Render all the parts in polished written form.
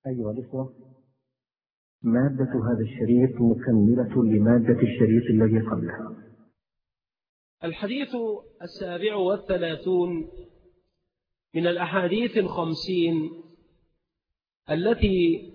أيها الإخوة، مادة هذا الشريط مكملة لمادة الشريط الذي قبلها. الحديث 37 من الأحاديث 50 التي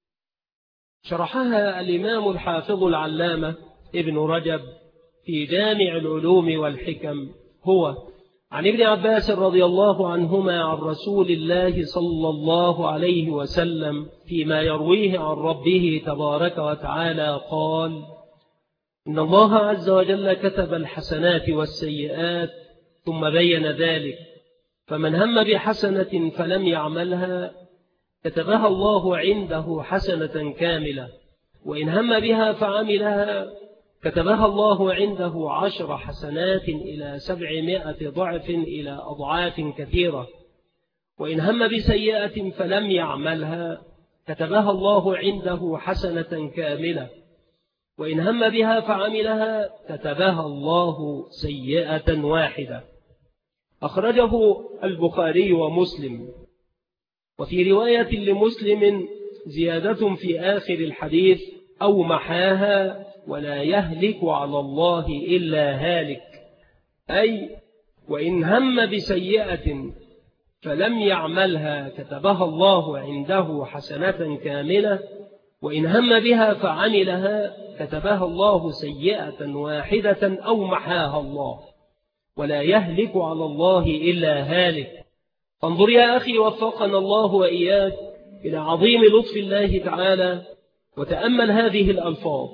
شرحها الإمام الحافظ العلامة ابن رجب في جامع العلوم والحكم، هو عن ابن عباس رضي الله عنهما عن رسول الله صلى الله عليه وسلم فيما يرويه عن ربه تبارك وتعالى قال: إن الله عز وجل كتب الحسنات والسيئات ثم بين ذلك، فمن هم بحسنة فلم يعملها كتبها الله عنده حسنة كاملة، وإن هم بها فعملها كتبها الله عنده 10 حسنات إلى 700 ضعف إلى أضعاف كثيرة، وإن هم بسيئة فلم يعملها كتبها الله عنده حسنة كاملة، وإن هم بها فعملها كتبها الله سيئة واحدة. أخرجه البخاري ومسلم. وفي رواية لمسلم زيادة في آخر الحديث: أو محاها ولا يهلك على الله إلا هالك، أي وإن هم بسيئة فلم يعملها كتبها الله عنده حسنة كاملة، وإن هم بها فعملها كتبها الله سيئة واحدة أو محاها الله، ولا يهلك على الله إلا هالك. فانظر يا أخي وفقنا الله وإياك إلى عظيم لطف الله تعالى، وتأمل هذه الألفاظ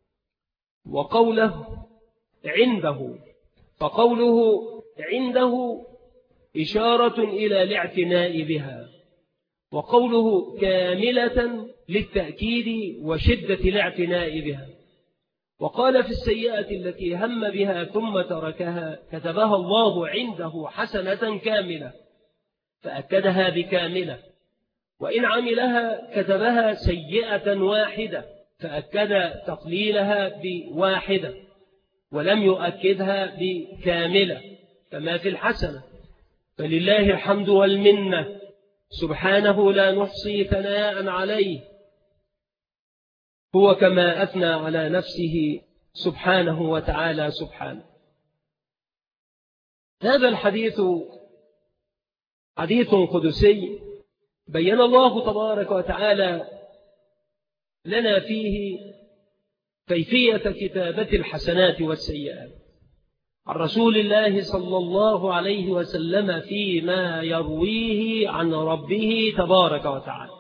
وقوله عنده، فقوله عنده إشارة إلى الاعتناء بها، وقوله كاملة للتأكيد وشدة الاعتناء بها. وقال في السيئة التي هم بها ثم تركها كتبها الله عنده حسنة كاملة، فأكدها بكاملة. وإن عملها كتبها سيئة واحدة، فأكد تقليلها بواحدة ولم يؤكدها بكاملة كما في الحسنة. فلله الحمد والمنة، سبحانه لا نحصي ثناء عليه، هو كما أثنى على نفسه سبحانه وتعالى سبحانه. هذا الحديث حديث قدسي بين الله تبارك وتعالى لنا فيه كيفية كتابة الحسنات والسيئات عن رسول الله صلى الله عليه وسلم فيما يرويه عن ربه تبارك وتعالى.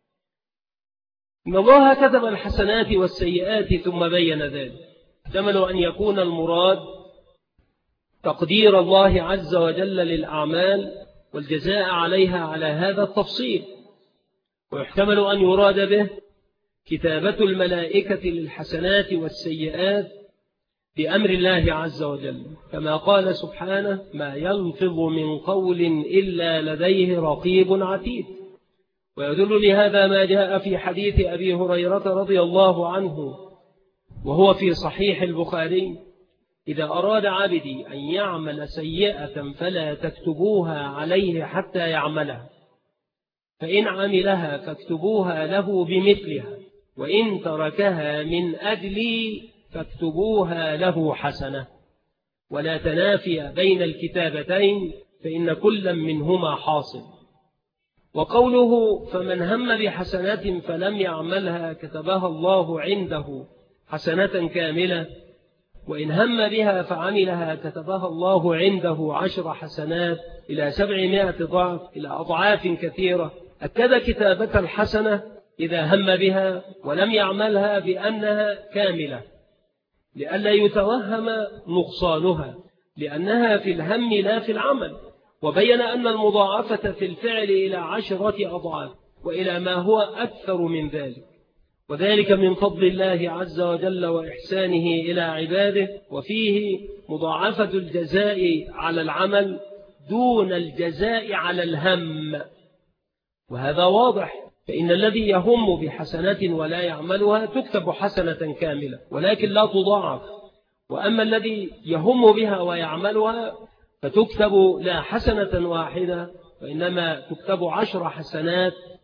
إن الله كتب الحسنات والسيئات ثم بين ذلك. احتمل أن يكون المراد تقدير الله عز وجل للأعمال والجزاء عليها على هذا التفصيل، ويحتمل أن يراد به كتابة الملائكة للحسنات والسيئات بأمر الله عز وجل، كما قال سبحانه: ما يلفظ من قول إلا لديه رقيب عتيد. ويدل لهذا ما جاء في حديث أبي هريرة رضي الله عنه وهو في صحيح البخاري: إذا أراد عبدي أن يعمل سيئة فلا تكتبوها عليه حتى يعملها، فإن عملها فاكتبوها له بمثلها، وإن تركها من أجلي فاكتبوها له حسنة، ولا تنافي بين الكتابتين فإن كل منهما حاصل. وقوله: فمن هم بحسنات فلم يعملها كتبها الله عنده حسنة كاملة، وإن هم بها فعملها كتبها الله عنده 10 حسنات إلى 700 ضعف إلى أضعاف كثيرة. أكد كتابة الحسنة إذا هم بها ولم يعملها بأنها كاملة لئلا يتوهم نقصانها، لأنها في الهم لا في العمل. وبين أن المضاعفة في الفعل إلى 10 أضعاف وإلى ما هو أكثر من ذلك، وذلك من فضل الله عز وجل وإحسانه إلى عباده. وفيه مضاعفة الجزاء على العمل دون الجزاء على الهم، وهذا واضح. فإن الذي يهم بحسنة ولا يعملها تكتب حسنة كاملة ولكن لا تضاعف، وأما الذي يهم بها ويعملها فتكتب لا حسنة واحدة وإنما تكتب 10 حسنات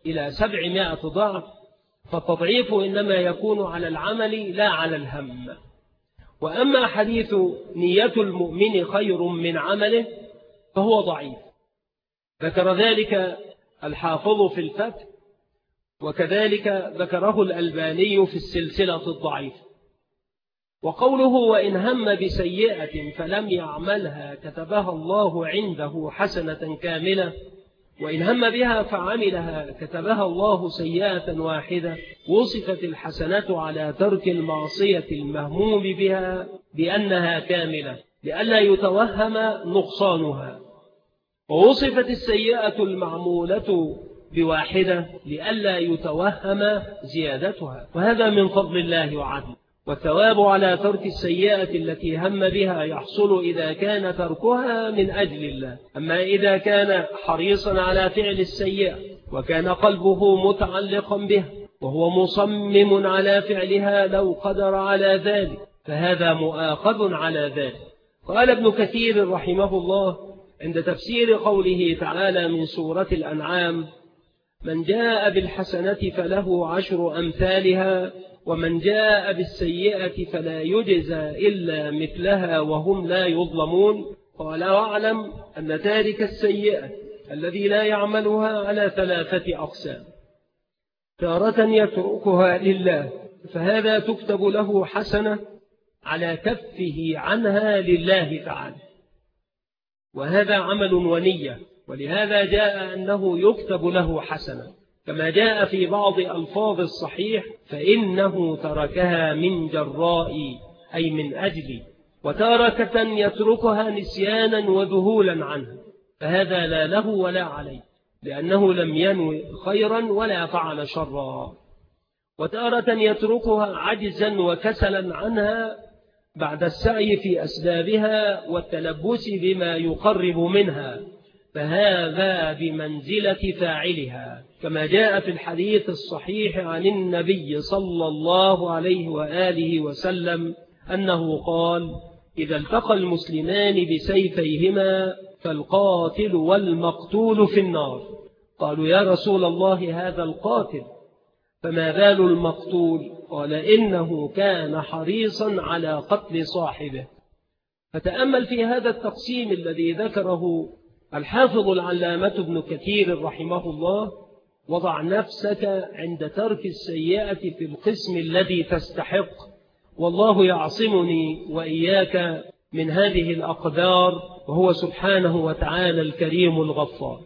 إلى 700 ضعف، فالتضعيف إنما يكون على العمل لا على الهم. وأما حديث نية المؤمن خير من عمله فهو ضعيف، ذكر ذلك الحافظ في الفتح، وكذلك ذكره الألباني في السلسلة الضعيفة. وقوله وإن هم بسيئة فلم يعملها كتبها الله عنده حسنة كاملة، وإن هم بها فعملها كتبها الله سيئة واحدة، وصفت الحسنة على ترك المعصية المهموم بها بأنها كاملة لئلا يتوهم نقصانها، ووصفت السيئة المعمولة بواحدة لئلا يتوهم زيادتها، وهذا من فضل الله وعدله. والثواب على ترك السيئة التي هم بها يحصل إذا كان تركها من أجل الله. أما إذا كان حريصا على فعل السيئة وكان قلبه متعلقا بها وهو مصمم على فعلها لو قدر على ذلك فهذا مؤاخذ على ذلك. قال ابن كثير رحمه الله عند تفسير قوله تعالى من سورة الأنعام: من جاء بالحسنة فله 10 أمثالها ومن جاء بالسيئة فلا يجزى إلا مثلها وهم لا يظلمون. قال واعلم أن تارك السيئة الذي لا يعملها على 3 أقسام: تارة يتركها لله فهذا تكتب له حسنة على كفه عنها لله تعالى، وهذا عمل ونية، ولهذا جاء أنه يكتب له حسنة، كما جاء في بعض ألفاظ الصحيح فإنه تركها من جراء أي من أجل، وتاركة يتركها نسيانا وذهولا عنها فهذا لا له ولا عليه لأنه لم ينوي خيرا ولا فعل شرا، وتارة يتركها عجزا وكسلا عنها بعد السعي في أسبابها والتلبس بما يقرب منها فهذا بمنزلة فاعلها، كما جاء في الحديث الصحيح عن النبي صلى الله عليه وآله وسلم أنه قال: إذا التقى المسلمان بسيفيهما فالقاتل والمقتول في النار. قالوا يا رسول الله هذا القاتل فما بال المقتول؟ قال إنه كان حريصا على قتل صاحبه. فتأمل في هذا التقسيم الذي ذكره الحافظ العلامة ابن كثير رحمه الله، وضع نفسك عند ترك السيئة في القسم الذي تستحق، والله يعصمني وإياك من هذه الأقدار، وهو سبحانه وتعالى الكريم الغفار.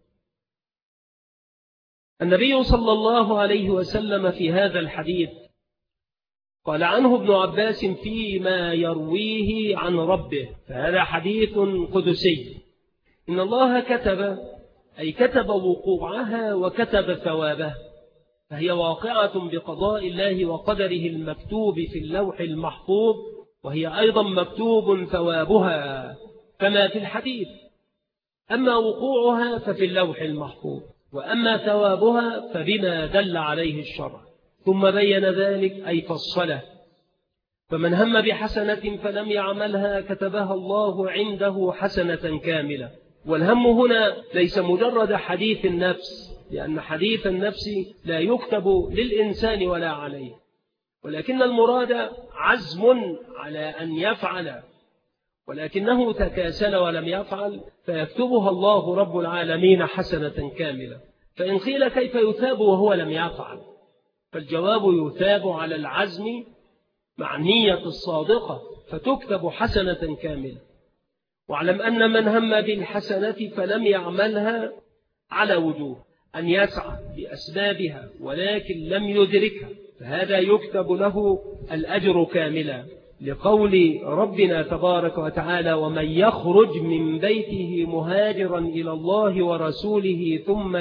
النبي صلى الله عليه وسلم في هذا الحديث قال عنه ابن عباس فيما يرويه عن ربه، فهذا حديث قدسي: إن الله كتب، أي كتب وقوعها وكتب ثوابها، فهي واقعة بقضاء الله وقدره المكتوب في اللوح المحفوظ، وهي أيضا مكتوب ثوابها كما في الحديث. أما وقوعها ففي اللوح المحفوظ، وأما ثوابها فبما دل عليه الشرع. ثم بين ذلك أي فصله: فمن هم بحسنة فلم يعملها كتبها الله عنده حسنة كاملة. والهم هنا ليس مجرد حديث النفس، لأن حديث النفس لا يكتب للإنسان ولا عليه، ولكن المراد عزم على أن يفعل، ولكنه تكاسل ولم يفعل فيكتبها الله رب العالمين حسنة كاملة. فإن قيل كيف يثاب وهو لم يفعل؟ فالجواب: يثاب على العزم مع النية الصادقة فتكتب حسنة كاملة. واعلم أن من هم بالحسنة فلم يعملها على وجوه: أن يسعى بأسبابها ولكن لم يدركها فهذا يكتب له الأجر كاملا، لقول ربنا تبارك وتعالى: ومن يخرج من بيته مهاجرا إلى الله ورسوله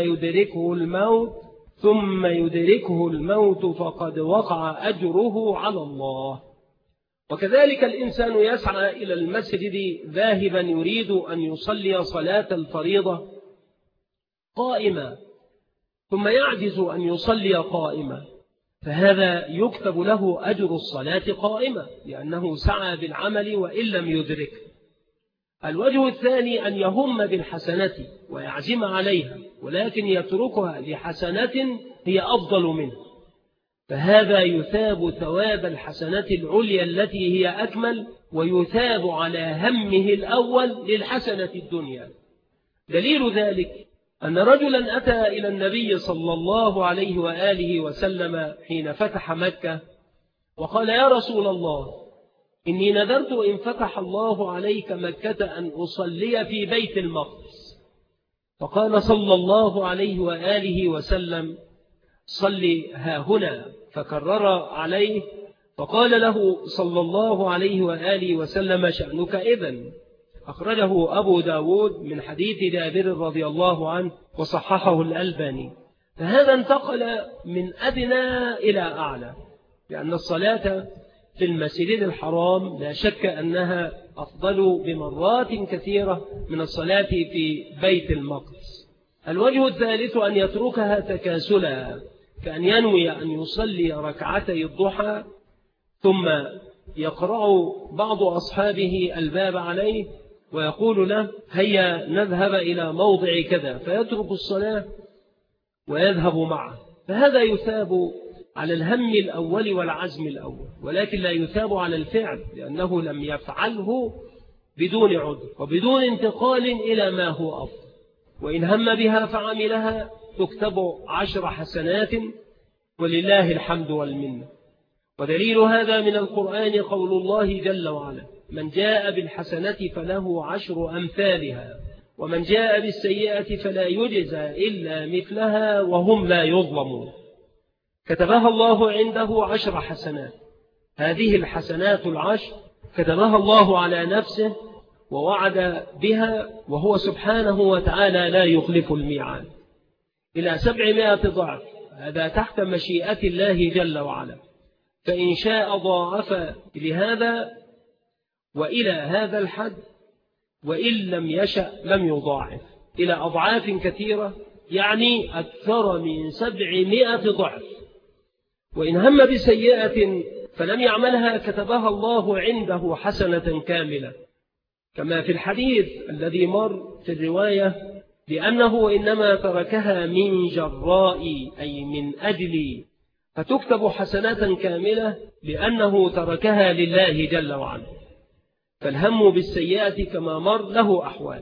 ثم يدركه الموت فقد وقع أجره على الله. وكذلك الإنسان يسعى إلى المسجد ذاهبا يريد أن يصلي صلاة الفريضة قائما ثم يعجز أن يصلي قائما، فهذا يكتب له أجر الصلاة قائمة لأنه سعى بالعمل وإن لم يدرك. الوجه الثاني أن يهم بالحسنة ويعزم عليها ولكن يتركها لحسنة هي أفضل منها، فهذا يثاب ثواب الحسنات العليا التي هي أكمل، ويثاب على همه الأول للحسنة الدنيا. دليل ذلك أن رجلا أتى إلى النبي صلى الله عليه وآله وسلم حين فتح مكة وقال: يا رسول الله، إني نذرت إن فتح الله عليك مكة أن أصلي في بيت المقدس. فقال صلى الله عليه وآله وسلم: صلي هاهنا. فكرر عليه، فقال له صلى الله عليه وآله وسلم: شأنك إذن. أخرجه أبو داود من حديث جابر رضي الله عنه وصححه الألباني. فهذا انتقل من أدنى إلى أعلى، لأن الصلاة في المسجد الحرام لا شك أنها أفضل بمرات كثيرة من الصلاة في بيت المقدس. الوجه الثالث أن يتركها تكاسلا، كأن ينوي أن يصلي ركعتي الضحى ثم يقرأ بعض أصحابه الباب عليه ويقول له: هيا نذهب إلى موضع كذا، فيترك الصلاة ويذهب معه. فهذا يثاب على الهم الأول والعزم الأول، ولكن لا يثاب على الفعل، لأنه لم يفعله بدون عذر وبدون انتقال إلى ما هو أفضل. وإن هم بها فعملها تكتب 10 حسنات، ولله الحمد والمنة. ودليل هذا من القرآن قول الله جل وعلا: من جاء بالحسنة فله 10 أمثالها، ومن جاء بالسيئة فلا يجزى إلا مثلها وهم لا يظلمون. كتبها الله عنده 10 حسنات. هذه الحسنات 10 كتبها الله على نفسه ووعد بها، وهو سبحانه وتعالى لا يخلف الميعاد، إلى 700 ضعف. هذا تحت مشيئة الله جل وعلا، فإن شاء ضاعف لهذا وإلى هذا الحد، وإن لم يشأ لم يضاعف إلى أضعاف كثيرة، يعني أكثر من 700 ضعف. وإن هم بسيئة فلم يعملها كتبها الله عنده حسنة كاملة، كما في الحديث الذي مر في الرواية لأنه إنما تركها من جراء، أي من أجلي، فتكتب حسنة كاملة لأنه تركها لله جل وعلا. فالهم بالسيئة كما مر له أحوال.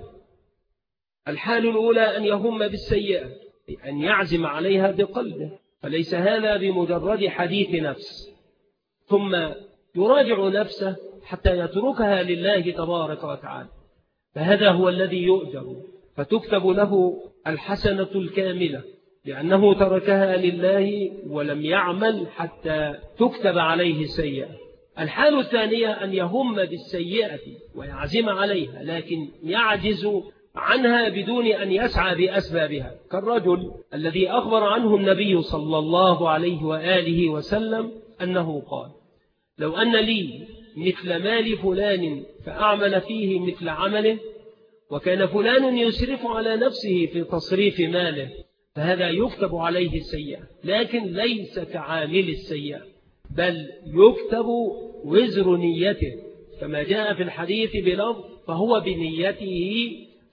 الحال الأولى أن يهم بالسيئة، أن يعزم عليها بقلبه، فليس هذا بمجرد حديث نفس، ثم يراجع نفسه حتى يتركها لله تبارك وتعالى، فهذا هو الذي يؤجر، فتكتب له الحسنة الكاملة لأنه تركها لله ولم يعمل حتى تكتب عليه السيئة. الحال الثانية أن يهم بالسيئة ويعزم عليها، لكن يعجز عنها بدون أن يسعى بأسبابها، كالرجل الذي أخبر عنه النبي صلى الله عليه وآله وسلم أنه قال: لو أن لي مثل مال فلان فأعمل فيه مثل عمله، وكان فلان يسرف على نفسه في تصريف ماله، فهذا يكتب عليه السيئة، لكن ليس كعامل السيئة، بل يكتب وزر نيته، كما جاء في الحديث بلفظ: فهو بنيته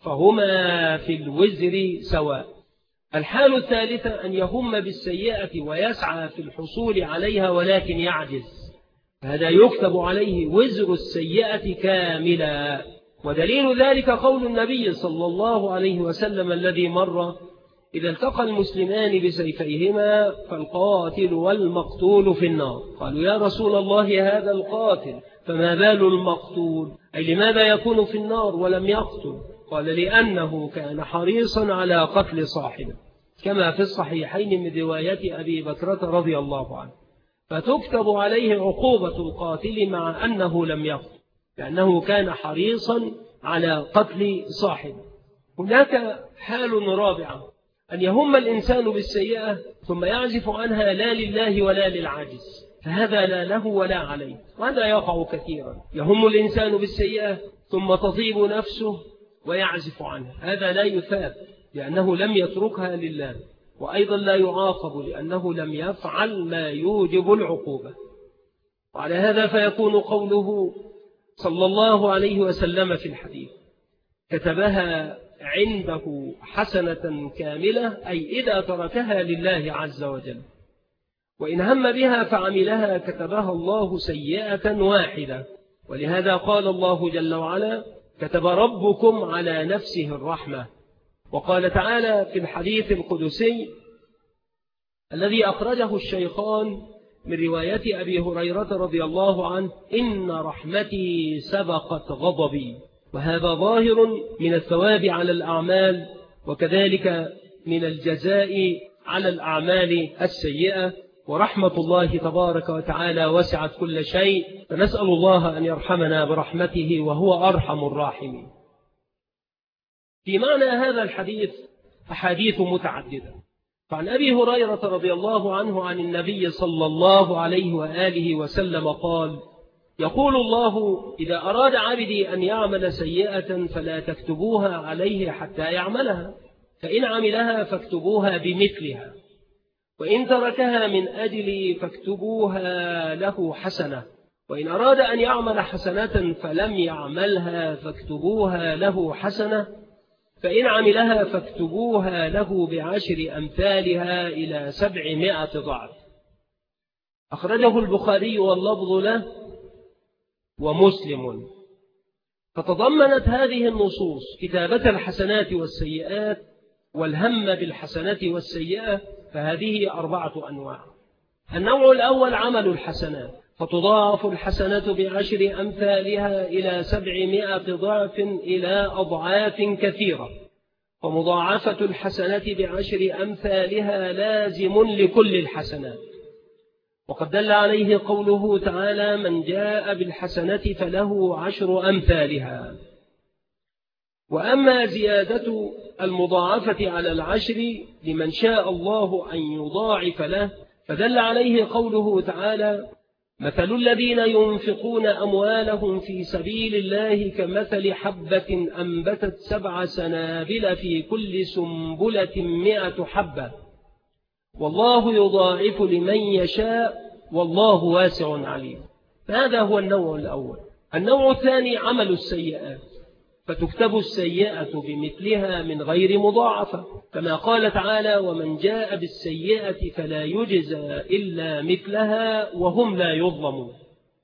فهما في الوزر سواء. الحال الثالثة أن يهم بالسيئة ويسعى في الحصول عليها ولكن يعجز، فهذا يكتب عليه وزر السيئة كاملا. ودليل ذلك قول النبي صلى الله عليه وسلم الذي مر: إذا التقى المسلمان بسيفيهما فالقاتل والمقتول في النار. قالوا: يا رسول الله، هذا القاتل، فما بال المقتول؟ أي لماذا يكون في النار ولم يقتل؟ قال: لأنه كان حريصا على قتل صاحبه، كما في الصحيحين من رواية أبي بكرة رضي الله عنه. فتكتب عليه عقوبة القاتل مع أنه لم يقتل، لأنه كان حريصا على قتل صاحبه. هناك حال رابعة، أن يهم الإنسان بالسيئة ثم يعزف عنها لا لله ولا للعاجز، فهذا لا له ولا عليه، وهذا يقع كثيرا. يهم الإنسان بالسيئة ثم تطيب نفسه ويعزف عنها، هذا لا يثاب لأنه لم يتركها لله، وأيضا لا يعاقب لأنه لم يفعل ما يوجب العقوبة. وعلى هذا فيكون قوله صلى الله عليه وسلم في الحديث: كتبها عنده حسنة كاملة، أي إذا تركها لله عز وجل، وإن هم بها فعملها كتبها الله سيئة واحدة. ولهذا قال الله جل وعلا: كتب ربكم على نفسه الرحمة. وقال تعالى في الحديث القدسي الذي أخرجه الشيخان من رواية أبي هريرة رضي الله عنه: إن رحمتي سبقت غضبي. وهذا ظاهر من الثواب على الأعمال، وكذلك من الجزاء على الأعمال السيئة. ورحمة الله تبارك وتعالى وسعت كل شيء، فنسأل الله أن يرحمنا برحمته وهو أرحم الراحمين. في معنى هذا الحديث أحاديث متعددة. فعن أبي هريرة رضي الله عنه عن النبي صلى الله عليه وآله وسلم قال: يقول الله: إذا أراد عبدي أن يعمل سيئة فلا تكتبوها عليه حتى يعملها، فإن عملها فاكتبوها بمثلها، وإن تركها من أجلي فاكتبوها له حسنة، وإن أراد أن يعمل حسنة فلم يعملها فاكتبوها له حسنة، فإن عملها فاكتبوها له ب10 أمثالها إلى 700 ضعف. أخرجه البخاري واللفظ له ومسلم. فتضمنت هذه النصوص كتابة الحسنات والسيئات والهم بالحسنة والسيئة، فهذه 4 أنواع. النوع الأول عمل الحسنات، فتضاعف الحسنة ب10 أمثالها إلى 700 ضعف إلى أضعاف كثيرة. ومضاعفة الحسنة ب10 أمثالها لازم لكل الحسنات، وقد دل عليه قوله تعالى: من جاء بالحسنة فله 10 أمثالها. وأما زيادة المضاعفة على 10 لمن شاء الله أن يضاعف له، فدل عليه قوله تعالى: مثل الذين ينفقون أموالهم في سبيل الله كمثل حبة أنبتت 7 سنابل في كل سنبلة 100 حبة، والله يضاعف لمن يشاء والله واسع عليم. هذا هو النوع الأول. النوع الثاني عمل السيئات، فتكتب السيئة بمثلها من غير مضاعفة، كما قال تعالى: ومن جاء بالسيئة فلا يجزى إلا مثلها وهم لا يظلمون.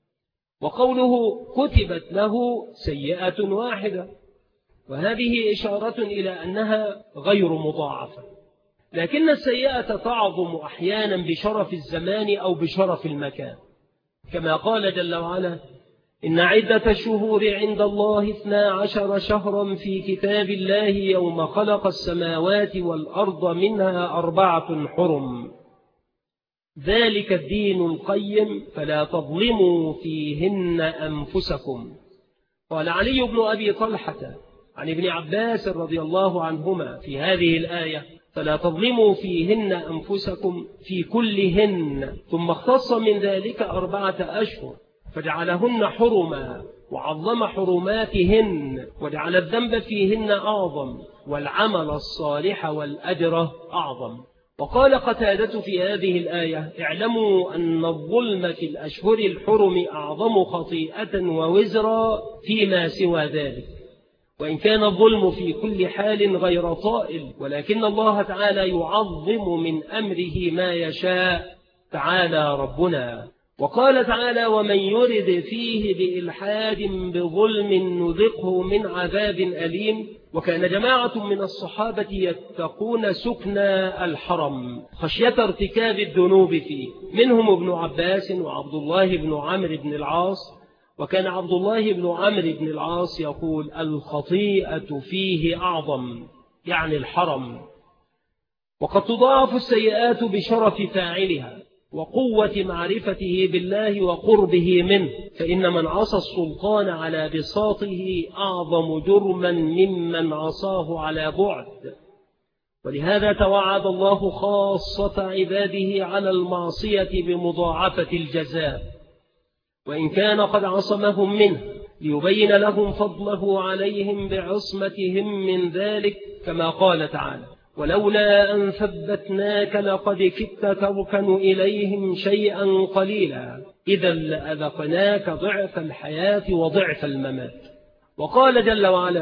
وقوله كتبت له سيئة واحدة، وهذه إشارة إلى أنها غير مضاعفة، لكن السيئة تعظم أحيانا بشرف الزمان أو بشرف المكان، كما قال جل وعلا: إن عدة الشهور عند الله 12 شهرا في كتاب الله يوم خلق السماوات والأرض منها 4 حرم، ذلك الدين القيم فلا تظلموا فيهن أنفسكم. قال علي بن أبي طلحة عن ابن عباس رضي الله عنهما في هذه الآية: فلا تظلموا فيهن أنفسكم في كلهن، ثم اختص من ذلك 4 أشهر فجعلهن حرما وعظم حرماتهن، وجعل الذنب فيهن أعظم والعمل الصالح والأجر أعظم. وقال قتادة في هذه الآية: اعلموا أن الظلم في الأشهر الحرم أعظم خطيئة ووزرا فيما سوى ذلك، وإن كان الظلم في كل حال غير طائل، ولكن الله تعالى يعظم من أمره ما يشاء تعالى ربنا. وقال تعالى: ومن يرد فيه بإلحاد بظلم نذقه من عذاب أليم. وكان جماعة من الصحابة يتقون سكن الحرم خشية ارتكاب الذنوب فيه، منهم ابن عباس وعبد الله بن عمرو بن العاص. وكان عبد الله بن عمرو بن العاص يقول: الخطيئة فيه أعظم، يعني الحرم. وقد تضاعف السيئات بشرف فاعلها وقوة معرفته بالله وقربه منه، فإن من عصى السلطان على بساطه أعظم جرما ممن عصاه على بعد. ولهذا توعد الله خاصة عباده على المعصية بمضاعفة الجزاء، وإن كان قد عصمهم منه ليبين لهم فضله عليهم بعصمتهم من ذلك، كما قال تعالى: ولولا أن ثبتناك لقد كدت تركن إليهم شيئا قليلا إذا لأذقناك ضعف الحياة وضعف الممات. وقال جل وعلا: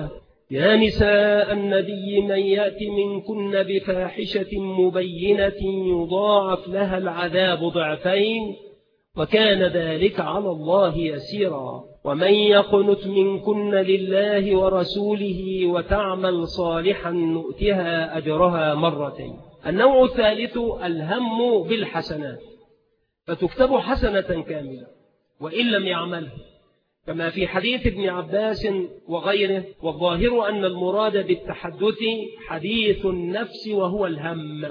يا نساء النبي من يأت منكن بفاحشة مبينة يضاعف لها العذاب ضعفين وكان ذلك على الله يسيرا. ومن يقنت منكن لله ورسوله وتعمل صالحا نؤتها أجرها مرتين. النوع الثالث الهم بالحسنات، فتكتب حسنة كاملة وإن لم يعملها، كما في حديث ابن عباس وغيره. والظاهر أن المراد بالتحدث حديث النفس وهو الهم.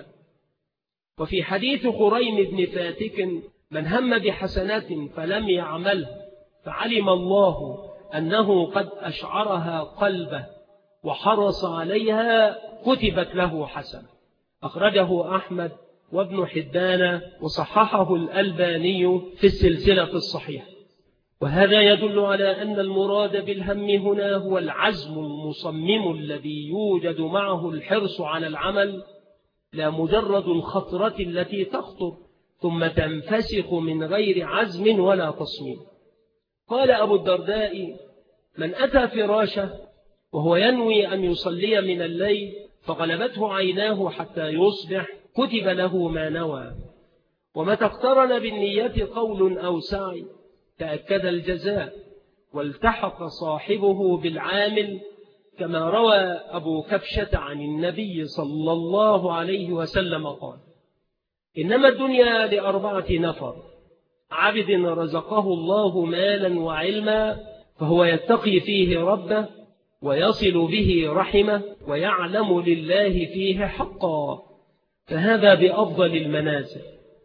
وفي حديث خريم بن فاتك من هم بحسنات فلم يعمله فعلم الله أنه قد أشعرها قلبه وحرص عليها كتبت له حسنة. أخرجه أحمد وابن حبان وصححه الألباني في السلسلة الصحيحة. وهذا يدل على أن المراد بالهم هنا هو العزم المصمم الذي يوجد معه الحرص على العمل، لا مجرد الخطرة التي تخطر ثم تنفسخ من غير عزم ولا تصميم. قال أبو الدرداء من أتى فراشه وهو ينوي أن يصلي من الليل فغلبته عيناه حتى يصبح كتب له ما نوى. ومتى اقترن بالنية قول أو سعي تأكد الجزاء والتحق صاحبه بالعامل، كما روى أبو كبشة عن النبي صلى الله عليه وسلم قال إنما الدنيا ل4 نفر: عبد رزقه الله مالا وعلما فهو يتقي فيه ربه ويصل به رحمه ويعلم لله فيه حقا، فهذا بأفضل المنازل.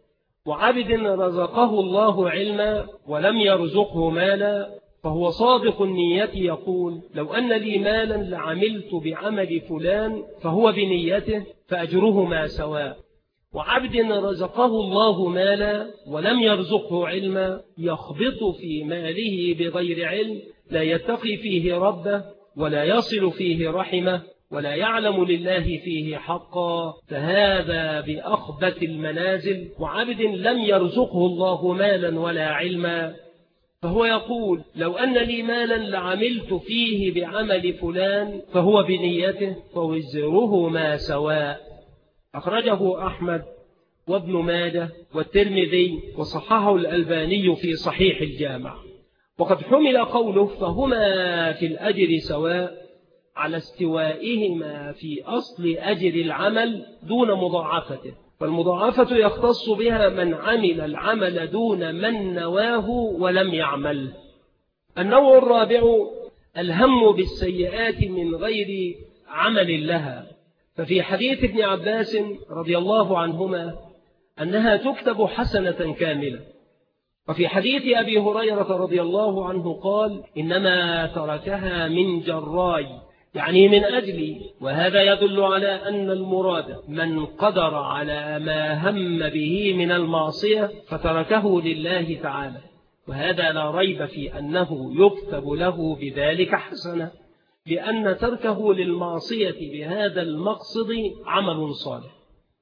وعبد رزقه الله علما ولم يرزقه مالا فهو صادق النية يقول لو أن لي مالا لعملت بعمل فلان فهو بنيته فأجرهما سواء. وعبد رزقه الله مالا ولم يرزقه علما يخبط في ماله بغير علم، لا يتقي فيه ربه ولا يصل فيه رحمه ولا يعلم لله فيه حقا، فهذا بأخبث المنازل. وعبد لم يرزقه الله مالا ولا علما فهو يقول لو أن لي مالا لعملت فيه بعمل فلان فهو بنيته فوزرهما سواء. أخرجه أحمد وابن ماجه والترمذي وصححه الألباني في صحيح الجامع. وقد حمل قوله فهما في الأجر سواء على استوائهما في أصل أجر العمل دون مضاعفته، فالمضاعفة يختص بها من عمل العمل دون من نواه ولم يعمل. النوع الرابع الهم بالسيئات من غير عمل لها، ففي حديث ابن عباس رضي الله عنهما أنها تكتب حسنة كاملة. وفي حديث أبي هريرة رضي الله عنه قال إنما تركها من جراي، يعني من أجلي. وهذا يدل على أن المراد من قدر على ما هم به من المعصية فتركه لله تعالى، وهذا لا ريب في أنه يكتب له بذلك حسنة، لأن تركه للمعصية بهذا المقصد عمل صالح.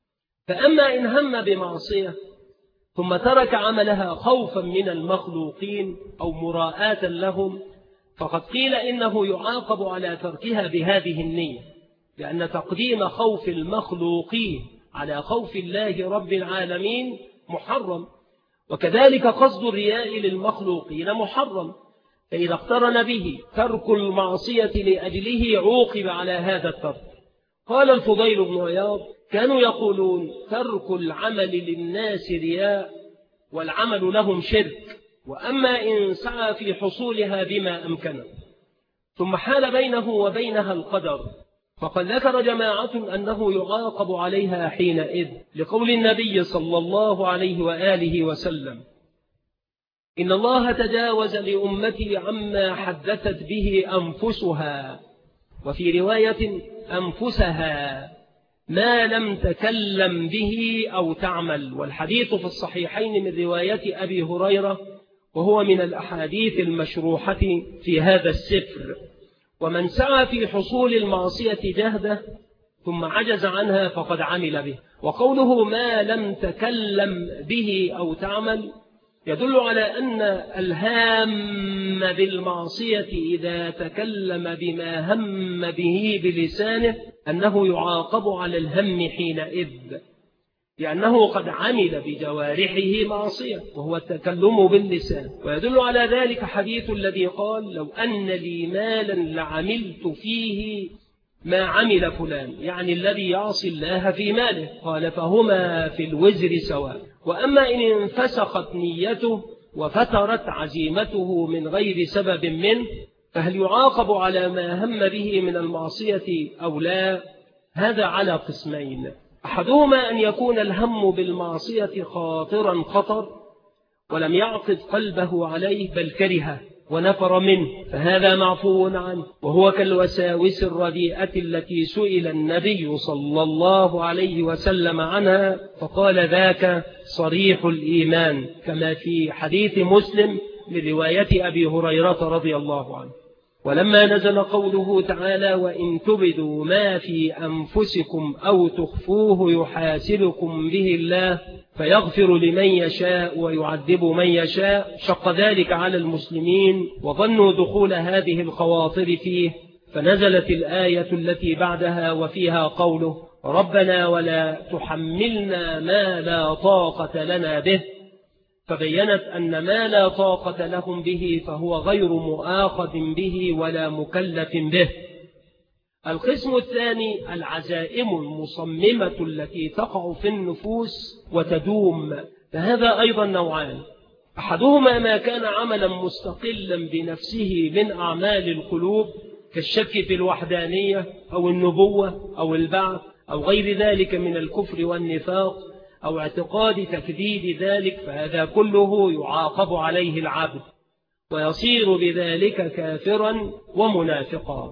فأما إن هم بمعصية ثم ترك عملها خوفا من المخلوقين أو مراءة لهم فقد قيل إنه يعاقب على تركها بهذه النية، لأن تقديم خوف المخلوقين على خوف الله رب العالمين محرم، وكذلك قصد الرياء للمخلوقين محرم، فإذا اقترن به ترك المعصية لأجله عوقب على هذا الترك. قال الفضيل بن عياض كانوا يقولون ترك العمل للناس رياء والعمل لهم شرك، وأما إن سعى في حصولها بما أمكنه ثم حال بينه وبينها القدر فقد ذكر جماعة أنه يعاقب عليها حينئذ، لقول النبي صلى الله عليه وآله وسلم إن الله تجاوز لأمتي عما حدثت به أنفسها، وفي رواية أنفسها، ما لم تكلم به أو تعمل. والحديث في الصحيحين من رواية أبي هريرة، وهو من الأحاديث المشروحة في هذا السفر. ومن سعى في حصول المعصية جهده ثم عجز عنها فقد عمل به. وقوله ما لم تكلم به أو تعمل يدل على أن الهام بالمعصية إذا تكلم بما هم به بلسانه أنه يعاقب على الهم حينئذ، لأنه قد عمل بجوارحه معصية وهو التكلم باللسان. ويدل على ذلك حديث الذي قال: لو أن لي مالا لعملت فيه ما عمل فلان، يعني الذي يعصي الله في ماله. قال: فهما في الوزر سواء. وأما إن انفسخت نيته وفترت عزيمته من غير سبب منه، فهل يعاقب على ما هم به من المعصية أو لا؟ هذا على قسمين: أحدهما أن يكون الهم بالمعصية خاطرا خطر ولم يعقد قلبه عليه بل كرهه ونفر منه، فهذا معفو عنه، وهو كالوساوس الرديئة التي سئل النبي صلى الله عليه وسلم عنها فقال: ذاك صريح الإيمان، كما في حديث مسلم من رواية أبي هريرة رضي الله عنه. ولما نزل قوله تعالى: وإن تبدوا ما في أنفسكم أو تخفوه يحاسبكم به الله فيغفر لمن يشاء ويعذب من يشاء، شق ذلك على المسلمين وظنوا دخول هذه الخواطر فيه، فنزلت الآية التي بعدها وفيها قوله: ربنا ولا تحملنا ما لا طاقة لنا به، فبينت أن ما لا طاقة لهم به فهو غير مؤاخذ به ولا مكلف به. القسم الثاني العزائم المصممة التي تقع في النفوس وتدوم، فهذا أيضا نوعان: أحدهما ما كان عملا مستقلا بنفسه من أعمال القلوب كالشك في الوحدانية أو النبوة أو البعث أو غير ذلك من الكفر والنفاق أو اعتقاد تكذيب ذلك، فهذا كله يعاقب عليه العبد ويصير بذلك كافرا ومنافقا.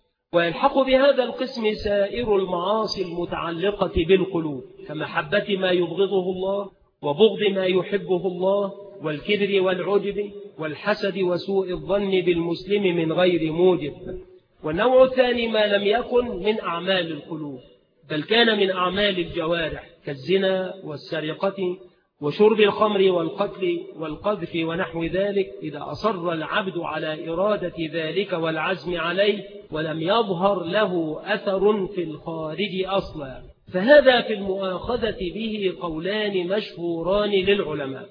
ويلحق بهذا القسم سائر المعاصي المتعلقة بالقلوب كمحبة ما يبغضه الله وبغض ما يحبه الله والكبر والعجب والحسد وسوء الظن بالمسلم من غير موجب. والنوع الثاني ما لم يكن من أعمال القلوب بل كان من أعمال الجوارح كالزنا والسرقة وشرب الخمر والقتل والقذف ونحو ذلك، إذا أصر العبد على إرادة ذلك والعزم عليه ولم يظهر له أثر في الخارج أصلا، فهذا في المؤاخذة به قولان مشهوران للعلماء: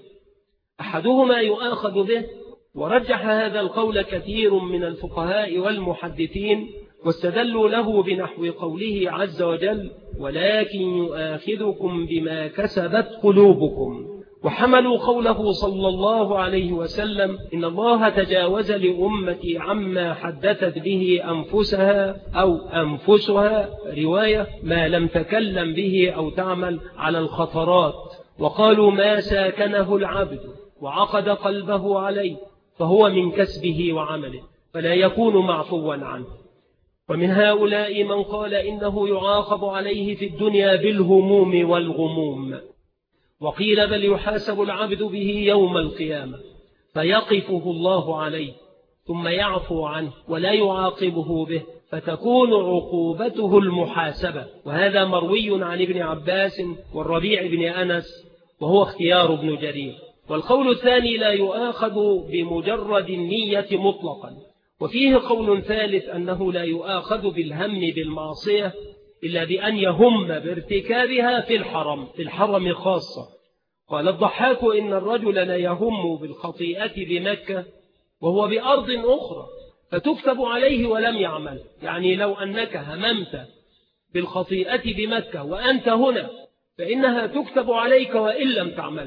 أحدهما يؤاخذ به، ورجح هذا القول كثير من الفقهاء والمحدثين، واستدلوا له بنحو قوله عز وجل: ولكن يؤاخذكم بما كسبت قلوبكم، وحملوا قوله صلى الله عليه وسلم: إن الله تجاوز لأمتي عما حدثت به أنفسها أو أنفسها، رواية ما لم تكلم به أو تعمل على الخطرات، وقالوا ما ساكنه العبد وعقد قلبه عليه فهو من كسبه وعمله فلا يكون معفوا عنه. ومن هؤلاء من قال إنه يعاقب عليه في الدنيا بالهموم والغموم، وقيل بل يحاسب العبد به يوم القيامة فيقفه الله عليه ثم يعفو عنه ولا يعاقبه به، فتكون عقوبته المحاسبة. وهذا مروي عن ابن عباس والربيع بن أنس، وهو اختيار ابن جرير. والقول الثاني لا يؤاخذ بمجرد النية مطلقا، وفيه قول ثالث أنه لا يؤاخذ بالهم بالمعصية إلا بأن يهم بارتكابها في الحرم خاصة. قال الضحاك: إن الرجل لا يهم بالخطيئة بمكة وهو بأرض أخرى فتكتب عليه ولم يعمل، يعني لو أنك هممت بالخطيئة بمكة وأنت هنا فإنها تكتب عليك وإن لم تعمل.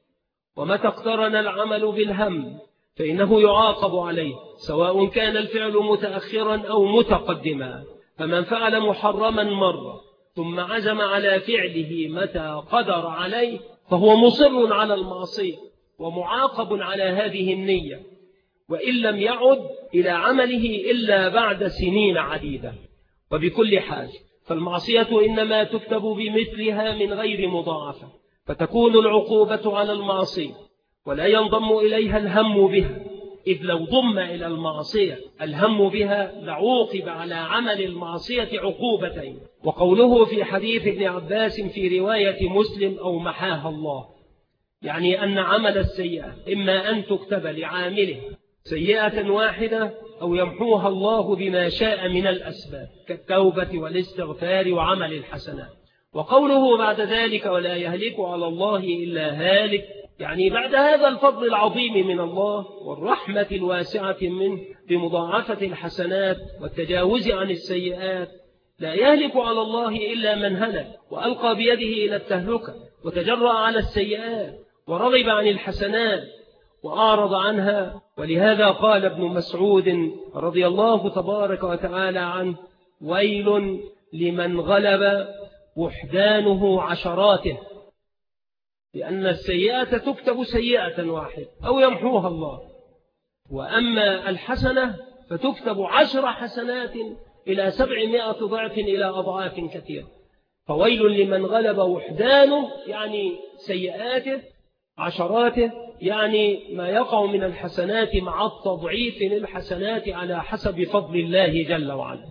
ومتى اقترن العمل بالهم فإنه يعاقب عليه، سواء كان الفعل متأخرا أو متقدما. فمن فعل محرما مرة ثم عزم على فعله متى قدر عليه فهو مصر على المعصية ومعاقب على هذه النية، وإن لم يعد إلى عمله إلا بعد سنين عديدة. وبكل حال فالمعصية إنما تكتب بمثلها من غير مضاعفة، فتكون العقوبة على المعصية ولا ينضم إليها الهم بها، إذ لو ضم إلى المعصية الهم بها لعوقب على عمل المعصية عقوبتين. وقوله في حديث ابن عباس في رواية مسلم: أو محاها الله، يعني أن عمل السيئة إما أن تكتب لعامله سيئة واحدة أو يمحوها الله بما شاء من الأسباب كالتوبة والاستغفار وعمل الحسنات. وقوله بعد ذلك ولا يهلك على الله إلا هالك، يعني بعد هذا الفضل العظيم من الله والرحمة الواسعة منه بمضاعفة الحسنات والتجاوز عن السيئات، لا يهلك على الله إلا من هلك وألقى بيده إلى التهلكة وتجرأ على السيئات ورغب عن الحسنات وأعرض عنها. ولهذا قال ابن مسعود رضي الله تبارك وتعالى عنه: ويل لمن غلب وحدانه عشراته، لأن السيئة تكتب سيئة واحدة أو يمحوها الله، وأما الحسنة فتكتب 10 حسنات إلى 700 ضعف إلى أضعاف كثيرة. فويل لمن غلب وحدانه يعني سيئاته عشراته، يعني ما يقع من الحسنات مع التضعيف للحسنات على حسب فضل الله جل وعلا.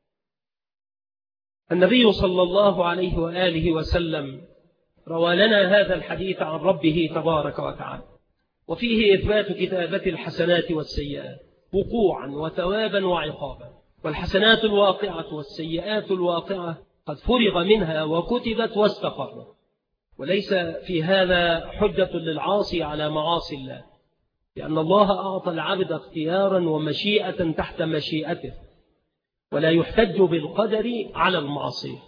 النبي صلى الله عليه وآله وسلم روى لنا هذا الحديث عن ربه تبارك وتعالى، وفيه إثبات كتابة الحسنات والسيئات وقوعا وثوابا وعقابا. والحسنات الواقعة والسيئات الواقعة قد فرغ منها وكتبت واستقرت، وليس في هذا حجة للعاصي على معاصي الله، لأن الله أعطى العبد اختيارا ومشيئة تحت مشيئته، ولا يحتج بالقدر على المعصية،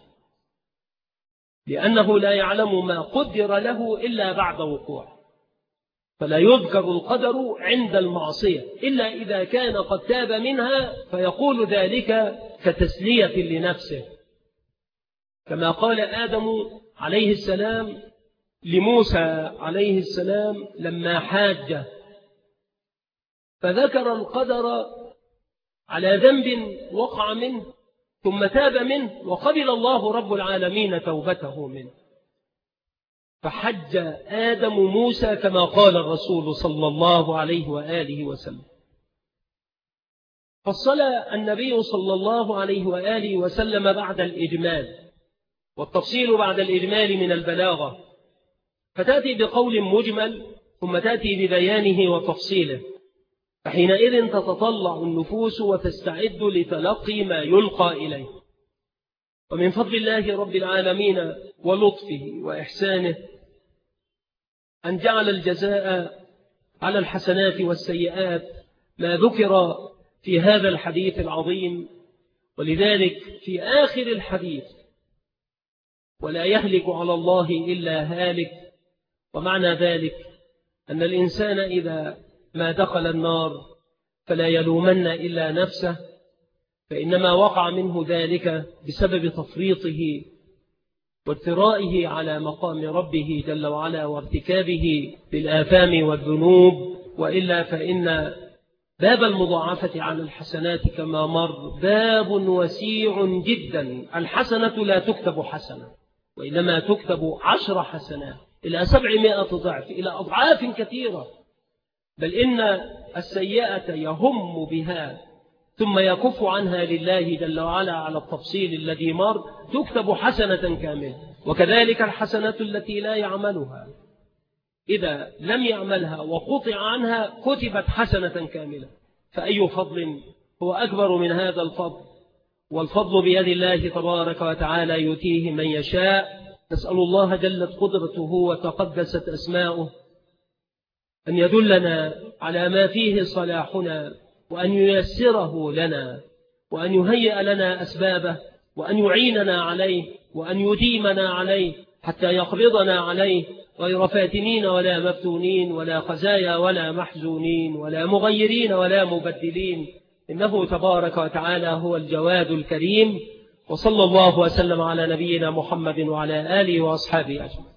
لأنه لا يعلم ما قدر له إلا بعد وقوع. فلا يذكر القدر عند المعصية إلا إذا كان قد تاب منها، فيقول ذلك كتسلية لنفسه، كما قال آدم عليه السلام لموسى عليه السلام لما حاجه فذكر القدر على ذنب وقع منه ثم تاب منه وقبل الله رب العالمين توبته منه، فحج آدم موسى كما قال الرسول صلى الله عليه وآله وسلم. فصل النبي صلى الله عليه وآله وسلم بعد الإجمال، والتفصيل بعد الإجمال من البلاغة، فتأتي بقول مجمل ثم تأتي ببيانه وتفصيله، فحينئذ تتطلع النفوس وتستعد لتلقي ما يلقى إليه. ومن فضل الله رب العالمين ولطفه وإحسانه أن جعل الجزاء على الحسنات والسيئات ما ذكر في هذا الحديث العظيم. ولذلك في آخر الحديث ولا يهلك على الله إلا هالك، ومعنى ذلك أن الإنسان إذا ما دخل النار فلا يلومن إلا نفسه، فإنما وقع منه ذلك بسبب تفريطه واجترائه على مقام ربه جل وعلا وارتكابه للآثام والذنوب، وإلا فإن باب المضاعفة على الحسنات كما مر باب وسيع جدا. الحسنة لا تكتب حسنة، وإنما تكتب 10 حسنات إلى 700 ضعف إلى أضعاف كثيرة، بل إن السيئة يهم بها ثم يكف عنها لله جل وعلا على التفصيل الذي مر تكتب حسنة كاملة. وكذلك الحسنة التي لا يعملها إذا لم يعملها وقطع عنها كتبت حسنة كاملة. فأي فضل هو أكبر من هذا الفضل؟ والفضل بيد الله تبارك وتعالى يؤتيه من يشاء. نسأل الله جلت قدرته وتقدست أسماؤه أن يدلنا على ما فيه صلاحنا، وأن ييسره لنا، وأن يهيئ لنا أسبابه، وأن يعيننا عليه، وأن يديمنا عليه حتى يقبضنا عليه غير فاتنين ولا مفتونين ولا خزايا ولا محزونين ولا مغيرين ولا مبدلين، إنه تبارك وتعالى هو الجواد الكريم. وصلى الله وسلم على نبينا محمد وعلى آله وأصحابه أجمعين.